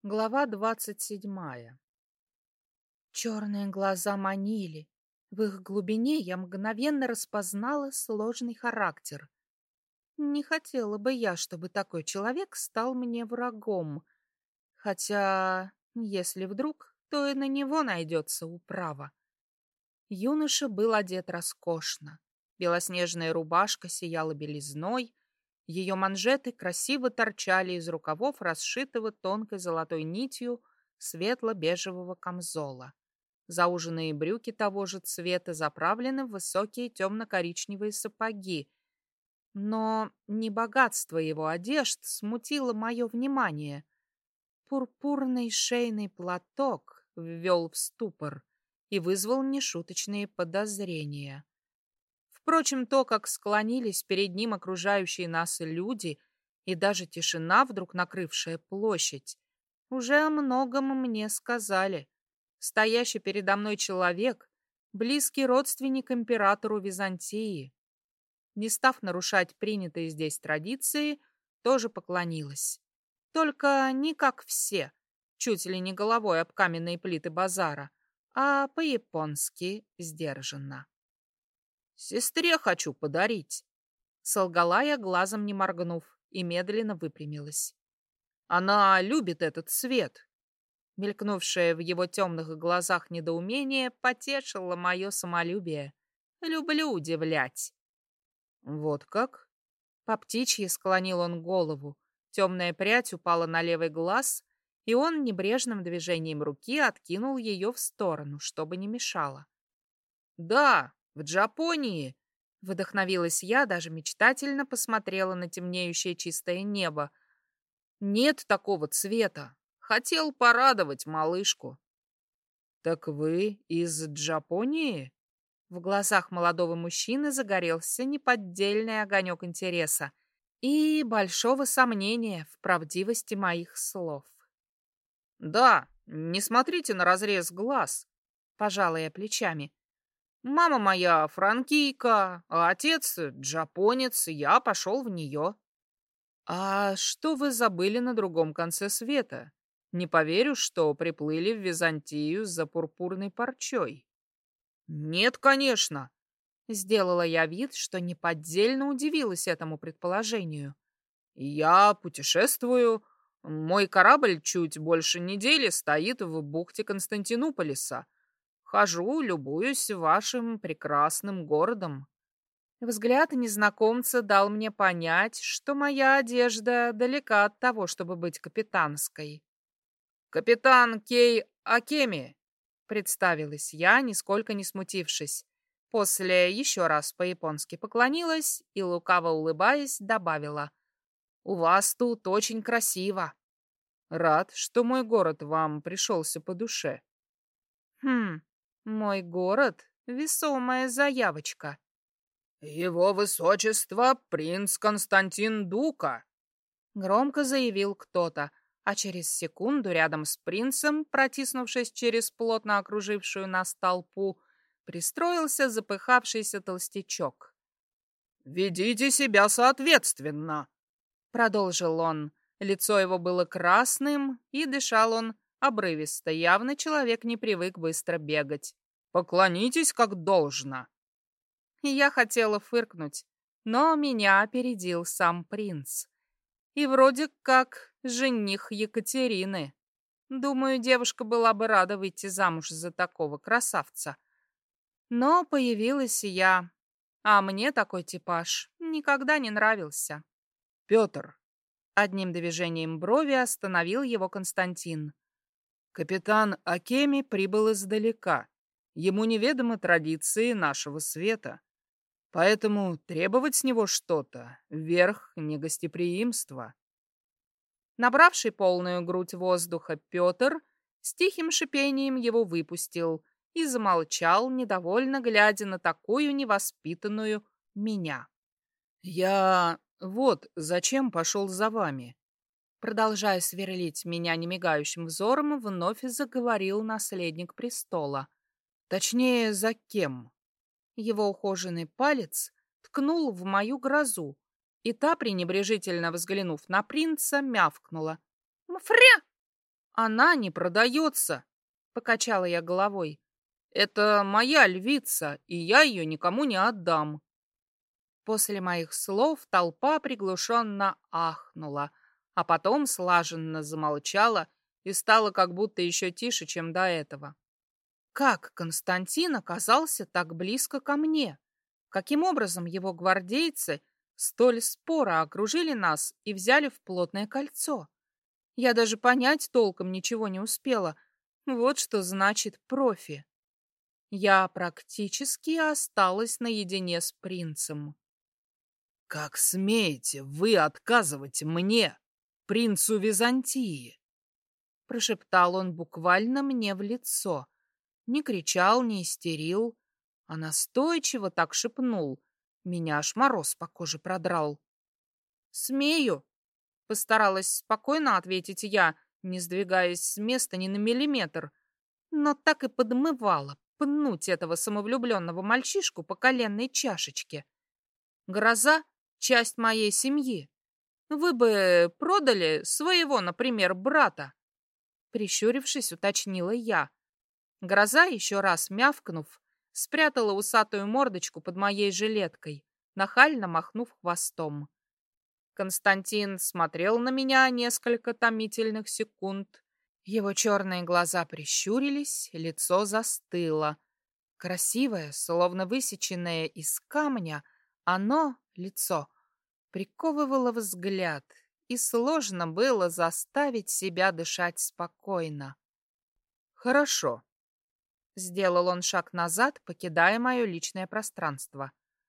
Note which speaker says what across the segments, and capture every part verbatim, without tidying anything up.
Speaker 1: Глава двадцать седьмая. Черные глаза манили. В их глубине я мгновенно распознала сложный характер. Не хотела бы я, чтобы такой человек стал мне врагом. Хотя, если вдруг, то и на него найдется управа. Юноша был одет роскошно. Белоснежная рубашка сияла белизной, ее манжеты красиво торчали из рукавов, расшитого тонкой золотой нитью светло-бежевого камзола. Зауженные брюки того же цвета заправлены в высокие темно-коричневые сапоги. Но не богатство его одежд смутило мое внимание. Пурпурный шейный платок ввел в ступор и вызвал нешуточные подозрения. Впрочем, то, как склонились перед ним окружающие нас люди, и даже тишина, вдруг накрывшая площадь, уже о многом мне сказали. Стоящий передо мной человек — близкий родственник императору Византии. Не став нарушать принятые здесь традиции, тоже поклонилась. Только не как все, чуть ли не головой об каменные плиты базара, а по-японски сдержанно. «Сестре хочу подарить», — солгала я, глазом не моргнув, и медленно выпрямилась. «Она любит этот цвет». Мелькнувшее в его темных глазах недоумение потешило мое самолюбие. Люблю удивлять. «Вот как?» По птичьи склонил он голову. Темная прядь упала на левый глаз, и он небрежным движением руки откинул ее в сторону, чтобы не мешало. «Да, в Джапонии!» Вдохновилась я, даже мечтательно посмотрела на темнеющее чистое небо. «Нет такого цвета. Хотел порадовать малышку». «Так вы из Джапонии?» В глазах молодого мужчины загорелся неподдельный огонек интереса и большого сомнения в правдивости моих слов. «Да, не смотрите на разрез глаз», — пожала я плечами. «Мама моя франкийка, а отец джапонец, и я пошел в нее». «А что вы забыли на другом конце света? Не поверю, что приплыли в Византию за пурпурной парчой». «Нет, конечно», — сделала я вид, что неподдельно удивилась этому предположению. «Я путешествую. Мой корабль чуть больше недели стоит в бухте Константинополиса. Хожу, любуюсь вашим прекрасным городом». Взгляд незнакомца дал мне понять, что моя одежда далека от того, чтобы быть капитанской. «Капитан Кей Акеми», — представилась я, нисколько не смутившись. После еще раз по-японски поклонилась и, лукаво улыбаясь, добавила: «У вас тут очень красиво». «Рад, что мой город вам пришелся по душе». «Хм, мой город — весомая заявочка». «Его высочество принц Константин Дука», — громко заявил кто-то, а через секунду рядом с принцем, протиснувшись через плотно окружившую нас толпу, пристроился запыхавшийся толстячок. «Ведите себя соответственно», — продолжил он. Лицо его было красным, и дышал он обрывисто. Явно человек не привык быстро бегать. «Поклонитесь как должно». Я хотела фыркнуть, но меня опередил сам принц. И вроде как жених Екатерины. Думаю, девушка была бы рада выйти замуж за такого красавца. Но появилась я, а мне такой типаж никогда не нравился. «Петр», — одним движением брови остановил его Константин. «Капитан Акеми прибыл издалека. Ему неведомы традиции нашего света. Поэтому требовать с него что-то — верх негостеприимства». Набравший полную грудь воздуха Петр с тихим шипением его выпустил и замолчал, недовольно глядя на такую невоспитанную меня. «Я вот зачем пошел за вами». Продолжая сверлить меня немигающим взором, вновь заговорил наследник престола. Точнее, за кем? Его ухоженный палец ткнул в мою грозу, и та, пренебрежительно взглянув на принца, мявкнула. «Мфря!» Она не продается, покачала я головой. Это моя львица, и я ее никому не отдам. После моих слов толпа приглушенно ахнула, а потом слаженно замолчала и стала как будто еще тише, чем до этого. Как Константин оказался так близко ко мне? Каким образом его гвардейцы столь споро окружили нас и взяли в плотное кольцо? Я даже понять толком ничего не успела. Вот что значит профи. Я практически осталась наедине с принцем. «Как смеете вы отказывать мне, принцу Византии?» Прошептал он буквально мне в лицо. Не кричал, не истерил, а настойчиво так шепнул. Меня аж мороз по коже продрал. «Смею», — постаралась спокойно ответить я, не сдвигаясь с места ни на миллиметр, но так и подмывала пнуть этого самовлюбленного мальчишку по коленной чашечке. Гроза — часть моей семьи. Вы бы продали своего, например, брата? Прищурившись, уточнила я. Гроза, еще раз мявкнув, спрятала усатую мордочку под моей жилеткой, нахально махнув хвостом. Константин смотрел на меня несколько томительных секунд. Его черные глаза прищурились, лицо застыло. Красивое, словно высеченное из камня, оно, лицо, приковывало взгляд, и сложно было заставить себя дышать спокойно. «Хорошо», — сделал он шаг назад, покидая мое личное пространство.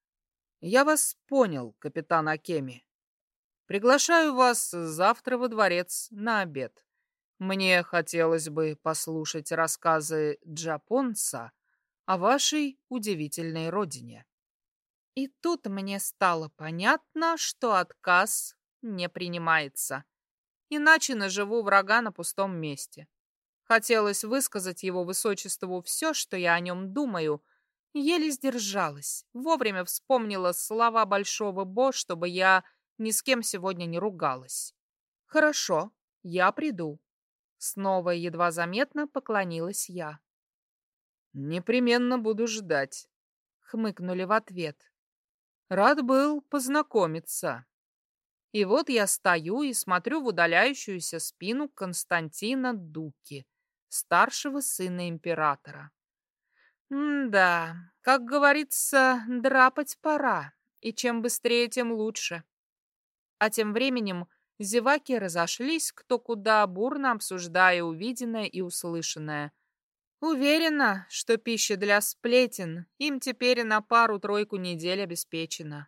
Speaker 1: «Я вас понял, капитан Акеми. Приглашаю вас завтра во дворец на обед. Мне хотелось бы послушать рассказы Джапонца о вашей удивительной родине». И тут мне стало понятно, что отказ не принимается. Иначе наживу врага на пустом месте. Хотелось высказать его высочеству все, что я о нем думаю, еле сдержалась. Вовремя вспомнила слова большого Бо, чтобы я ни с кем сегодня не ругалась. «Хорошо, я приду». Снова едва заметно поклонилась я. «Непременно буду ждать», — хмыкнули в ответ. «Рад был познакомиться». И вот я стою и смотрю в удаляющуюся спину Константина Дуки, старшего сына императора. М-да, как говорится, драпать пора, и чем быстрее, тем лучше. А тем временем зеваки разошлись кто куда, бурно обсуждая увиденное и услышанное. Уверена, что пища для сплетен им теперь на пару-тройку недель обеспечена.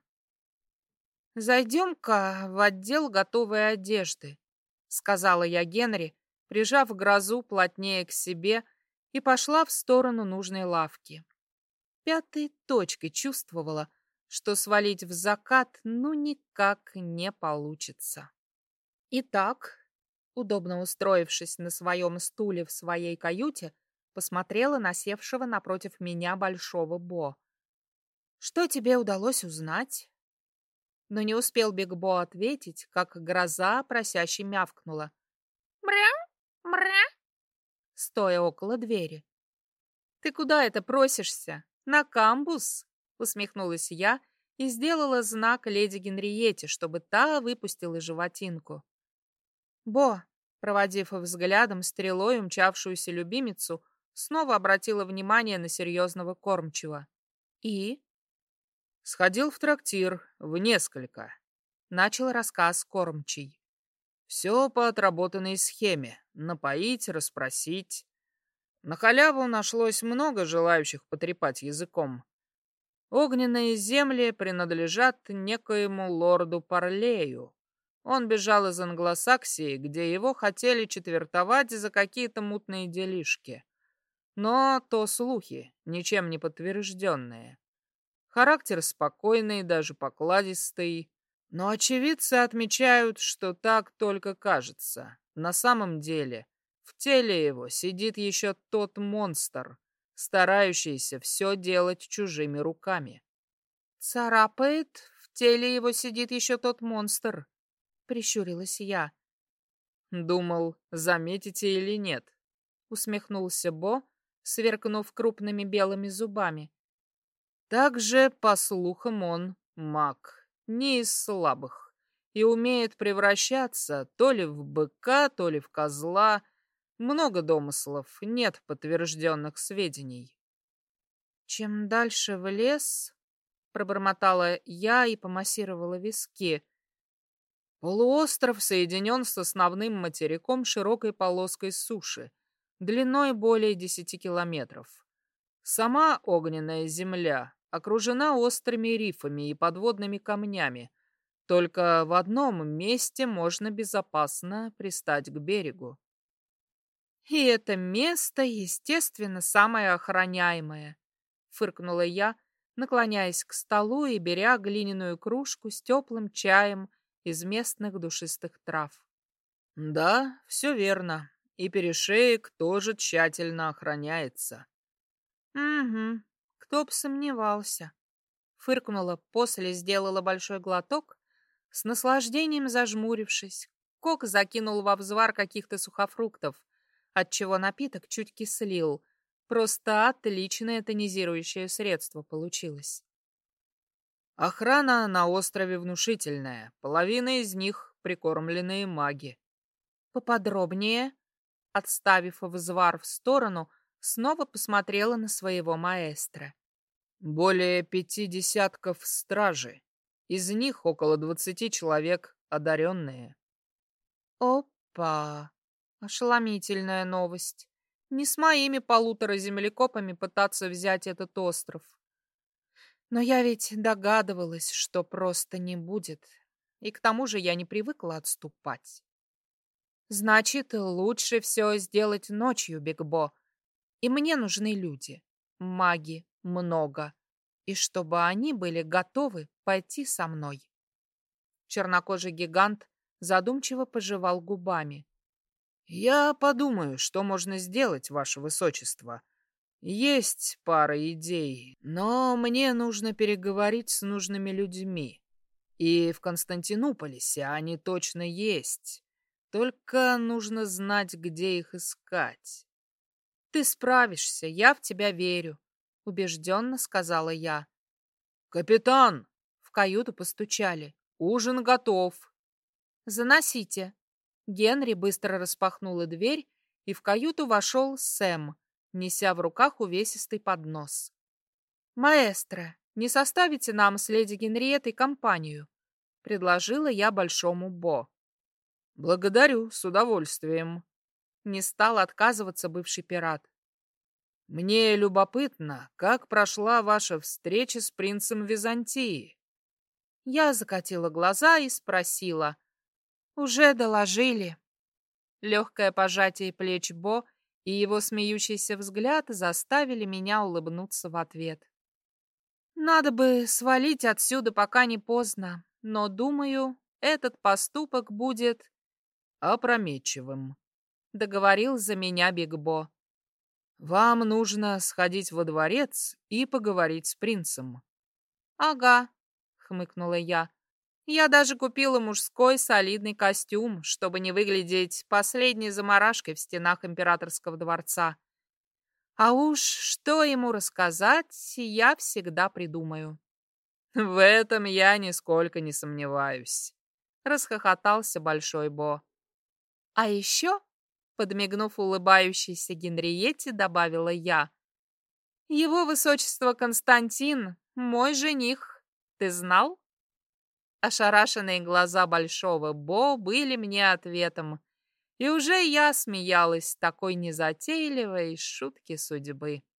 Speaker 1: «Зайдем-ка в отдел готовой одежды», — сказала я Генри, прижав Грозу плотнее к себе, и пошла в сторону нужной лавки. Пятой точкой чувствовала, что свалить в закат ну никак не получится. Итак, удобно устроившись на своем стуле в своей каюте, посмотрела на севшего напротив меня большого Бо. «Что тебе удалось узнать?» Но не успел Биг Бо ответить, как Гроза просяще мявкнула. «Мря! Мря!» стоя около двери. «Ты куда это просишься? На камбус?» усмехнулась я и сделала знак леди Генриетте, чтобы та выпустила животинку. Бо, проводив взглядом стрелой умчавшуюся любимицу, снова обратила внимание на серьезного кормчего. «И?» «Сходил в трактир, в несколько», — начал рассказ кормчий. «Все по отработанной схеме. Напоить, расспросить. На халяву нашлось много желающих потрепать языком. Огненные земли принадлежат некоему лорду Парлею. Он бежал из Англосаксии, где его хотели четвертовать за какие-то мутные делишки. Но то слухи, ничем не подтвержденные. Характер спокойный, даже покладистый. Но очевидцы отмечают, что так только кажется. На самом деле, в теле его сидит еще тот монстр, старающийся все делать чужими руками. «Царапает, в теле его сидит еще тот монстр», — прищурилась я.
Speaker 2: Думал, заметите или нет. Усмехнулся Бо, сверкнув крупными белыми зубами. Также, по слухам, он маг, не из слабых, и умеет превращаться то ли в быка, то ли в козла. Много домыслов, нет подтвержденных сведений.
Speaker 1: Чем дальше в лес, пробормотала я и помассировала виски.
Speaker 2: Полуостров соединен с основным материком широкой полоской суши, длиной более десяти километров. Сама огненная земля окружена острыми рифами и подводными камнями. Только в одном месте можно безопасно пристать к берегу.
Speaker 1: И это место, естественно, самое охраняемое, фыркнула я, наклоняясь к столу и беря глиняную кружку с теплым чаем из местных душистых трав.
Speaker 2: Да, все верно. И перешеек тоже тщательно охраняется.
Speaker 1: Угу, кто б сомневался. Фыркнула, после сделала большой глоток, с наслаждением зажмурившись. Кок закинул во взвар каких-то сухофруктов, отчего напиток чуть кислил. Просто отличное тонизирующее средство получилось.
Speaker 2: Охрана на острове внушительная. Половина из них прикормленные маги.
Speaker 1: Поподробнее, отставив взвар в сторону, снова посмотрела на своего маэстро.
Speaker 2: Более пяти десятков стражи. Из них около двадцати человек одаренные.
Speaker 1: Опа! Ошеломительная новость. Не с моими полутора землекопами пытаться взять этот остров. Но я ведь догадывалась, что просто не будет. И к тому же я не привыкла отступать. Значит, лучше все сделать ночью, Бигбо. И мне нужны люди. Маги много. И чтобы они были готовы пойти со мной. Чернокожий гигант задумчиво пожевал губами.
Speaker 2: Я подумаю, что можно сделать, ваше высочество. Есть пара идей, но мне нужно переговорить с нужными людьми. И в Константинополисе они точно есть. Только нужно знать, где их искать.
Speaker 1: Ты справишься, я в тебя верю, убежденно сказала я.
Speaker 2: Капитан!
Speaker 1: В каюту постучали.
Speaker 2: Ужин готов.
Speaker 1: Заносите. Генри быстро распахнула дверь, и в каюту вошел Сэм, неся в руках увесистый поднос. «Маэстро, не составите нам с леди Генриеттой компанию?» — предложила я большому Бо.
Speaker 2: «Благодарю, с удовольствием»,
Speaker 1: — не стал отказываться бывший пират.
Speaker 2: «Мне любопытно, как прошла ваша встреча с принцем Византии?»
Speaker 1: Я закатила глаза и спросила. «Уже доложили». Легкое пожатие плеч Бо и его смеющийся взгляд заставили меня улыбнуться в ответ. Надо бы свалить отсюда, пока не поздно, но, думаю, этот поступок будет
Speaker 2: опрометчивым,
Speaker 1: договорил за меня Биг Бо.
Speaker 2: Вам нужно сходить во дворец и поговорить с принцем.
Speaker 1: Ага, хмыкнула я. Я даже купила мужской солидный костюм, чтобы не выглядеть последней заморашкой в стенах императорского дворца. А уж что ему рассказать, я всегда придумаю.
Speaker 2: В этом я нисколько не сомневаюсь, расхохотался Большой Бо.
Speaker 1: А еще, подмигнув улыбающейся Генриетте, добавила я, его высочество Константин, мой жених, ты знал? Ошарашенные глаза Большого Бо были мне ответом, и уже я смеялась такой незатейливой шутки судьбы.